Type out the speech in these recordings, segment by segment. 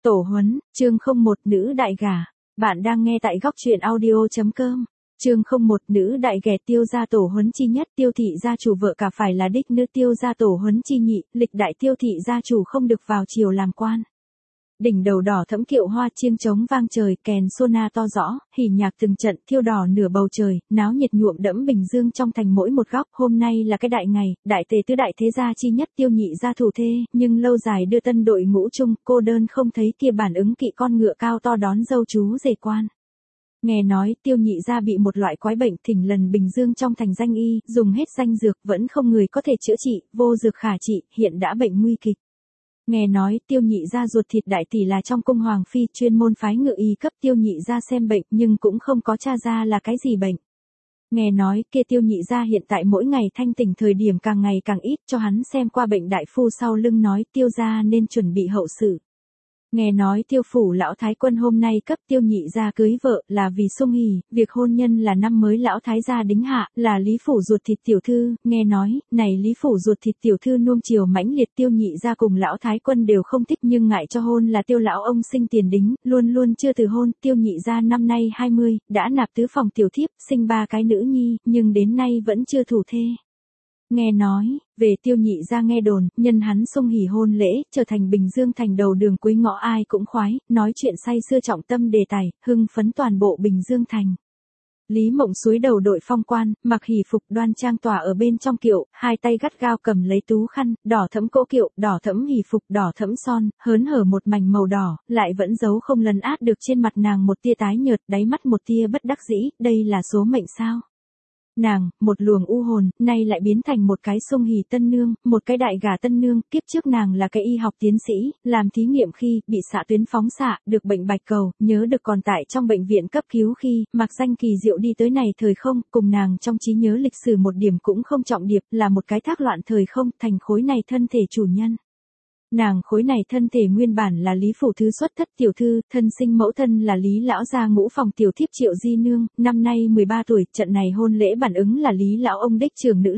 Tổ huấn, chương 01 nữ đại gả. Bạn đang nghe tại góc truyện audio.com. Chương 01 nữ đại ghẻ Tiêu gia tổ huấn chi nhất. Tiêu thị gia chủ vợ cả phải là đích nữ Tiêu gia tổ huấn chi nhị. Lịch đại Tiêu thị gia chủ không được vào triều làm quan. Đỉnh đầu đỏ thẫm kiệu hoa chiêng trống vang trời, kèn sona to rõ, hỉ nhạc từng trận, thiêu đỏ nửa bầu trời, náo nhiệt nhuộm đẫm Bình Dương trong thành mỗi một góc. Hôm nay là cái đại ngày, đại tề tứ đại thế gia chi nhất Tiêu nhị gia thủ thê, nhưng lâu dài đưa tân đội ngũ chung, cô đơn không thấy kia bản ứng kỵ con ngựa cao to đón dâu chú rể quan. Nghe nói Tiêu nhị gia bị một loại quái bệnh thỉnh lần Bình Dương trong thành danh y, dùng hết danh dược vẫn không người có thể chữa trị, vô dược khả trị, hiện đã bệnh nguy kịch. Nghe nói Tiêu nhị gia ruột thịt đại tỷ là trong cung hoàng phi chuyên môn phái ngự y cấp Tiêu nhị gia xem bệnh nhưng cũng không có tra ra là cái gì bệnh. Nghe nói kia Tiêu nhị gia hiện tại mỗi ngày thanh tỉnh thời điểm càng ngày càng ít, cho hắn xem qua bệnh đại phu sau lưng nói Tiêu gia nên chuẩn bị hậu sự. Nghe nói Tiêu phủ lão thái quân hôm nay cấp Tiêu nhị gia cưới vợ là vì sung hỉ, việc hôn nhân là năm mới lão thái gia đính hạ, là Lý phủ ruột thịt tiểu thư. Nghe nói, này Lý phủ ruột thịt tiểu thư nuông chiều mãnh liệt, Tiêu nhị gia cùng lão thái quân đều không thích, nhưng ngại cho hôn là Tiêu lão ông sinh tiền đính, luôn luôn chưa từ hôn. Tiêu nhị gia năm nay 20, đã nạp tứ phòng tiểu thiếp, sinh 3 cái nữ nhi, nhưng đến nay vẫn chưa thủ thê. Nghe nói, về Tiêu nhị gia nghe đồn, nhân hắn sung hỉ hôn lễ, trở thành Bình Dương thành đầu đường cuối ngõ ai cũng khoái, nói chuyện say sưa trọng tâm đề tài, hưng phấn toàn bộ Bình Dương thành. Lý Mộng xúi đầu đội phong quan, mặc hỉ phục đoan trang tỏa ở bên trong kiệu, hai tay gắt gao cầm lấy tú khăn, đỏ thẫm cỗ kiệu, đỏ thẫm hỉ phục, đỏ thẫm son, hớn hở một mảnh màu đỏ, lại vẫn giấu không lấn át được trên mặt nàng một tia tái nhợt, đáy mắt một tia bất đắc dĩ, đây là số mệnh sao? Nàng, một luồng u hồn, nay lại biến thành một cái sung hỉ tân nương, một cái đại gả tân nương. Kiếp trước nàng là cái y học tiến sĩ, làm thí nghiệm khi, bị xạ tuyến phóng xạ, được bệnh bạch cầu, nhớ được còn tại trong bệnh viện cấp cứu khi, mặc danh kỳ diệu đi tới này thời không, cùng nàng trong trí nhớ lịch sử một điểm cũng không trọng điệp, là một cái thác loạn thời không, thành khối này thân thể chủ nhân. Nàng khối này thân thể nguyên bản là Lý phủ thứ xuất thất tiểu thư, thân sinh mẫu thân là Lý lão gia ngũ phòng tiểu thiếp Triệu Di Nương, năm nay 13 tuổi, trận này hôn lễ bản ứng là Lý lão ông đích trưởng nữ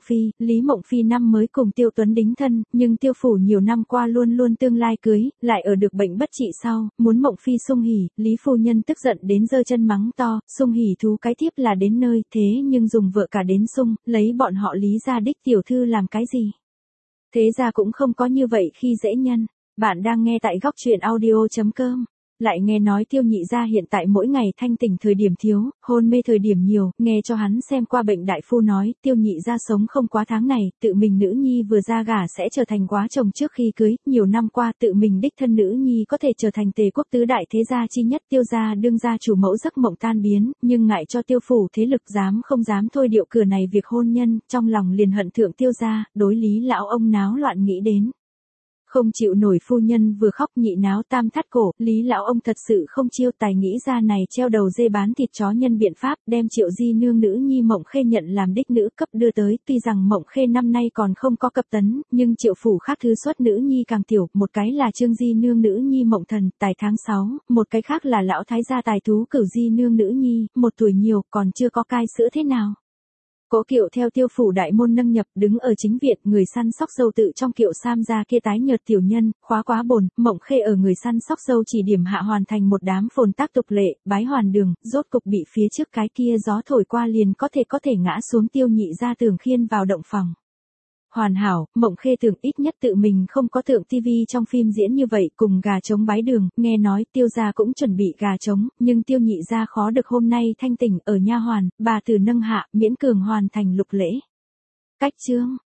Lý Mộng Phi năm mới cùng Tiêu Tuấn đính thân, nhưng Tiêu phủ nhiều năm qua luôn luôn tương lai cưới, lại ở được bệnh bất trị sau, muốn Mộng Phi sung hỉ, Lý phu nhân tức giận đến giơ chân mắng to, sung hỉ thú cái thiếp là đến nơi, thế nhưng dùng vợ cả đến sung, lấy bọn họ Lý gia đích tiểu thư làm cái gì? Thế ra cũng không có như vậy khi dễ nhân. Bạn đang nghe tại góc truyện audio.com. Lại nghe nói Tiêu nhị gia hiện tại mỗi ngày thanh tỉnh thời điểm thiếu, hôn mê thời điểm nhiều, nghe cho hắn xem qua bệnh đại phu nói, Tiêu nhị gia sống không quá tháng này, tự mình nữ nhi vừa ra gả sẽ trở thành quá chồng trước khi cưới, nhiều năm qua tự mình đích thân nữ nhi có thể trở thành tề quốc tứ đại thế gia chi nhất. Tiêu gia đương gia chủ mẫu giấc mộng tan biến, nhưng ngại cho Tiêu phủ thế lực dám không dám thôi điệu cửa này việc hôn nhân, trong lòng liền hận thượng Tiêu gia, đối Lý lão ông náo loạn nghĩ đến. Không chịu nổi phu nhân vừa khóc nhị náo tam thắt cổ, Lý lão ông thật sự không chiêu tài nghĩ ra này treo đầu dê bán thịt chó nhân biện pháp, đem Triệu Di Nương nữ nhi Mộng Khê nhận làm đích nữ cấp đưa tới. Tuy rằng Mộng Khê năm nay còn không có cập tấn, nhưng Triệu phủ khác thứ xuất nữ nhi càng tiểu, một cái là Trương Di Nương nữ nhi Mộng Thần, tài tháng 6, một cái khác là lão thái gia tài thú Cửu Di Nương nữ nhi, 1 tuổi nhiều, còn chưa có cai sữa thế nào. Cỗ kiệu theo Tiêu phủ đại môn nâng nhập, đứng ở chính viện, người săn sóc dâu tự trong kiệu sam ra kia tái nhợt tiểu nhân, khóa quá bồn, Mộng Khê ở người săn sóc dâu chỉ điểm hạ hoàn thành một đám phồn tác tục lệ, bái hoàn đường, rốt cục bị phía trước cái kia gió thổi qua liền có thể ngã xuống Tiêu nhị gia tường khiên vào động phòng. Hoàn hảo, Mộng Khê tưởng ít nhất tự mình không có tượng tivi trong phim diễn như vậy, cùng gà trống bái đường, nghe nói Tiêu gia cũng chuẩn bị gà trống, nhưng Tiêu nhị gia khó được hôm nay thanh tỉnh ở nha hoàn, bà tử nâng hạ, miễn cường hoàn thành lục lễ. Cách chương,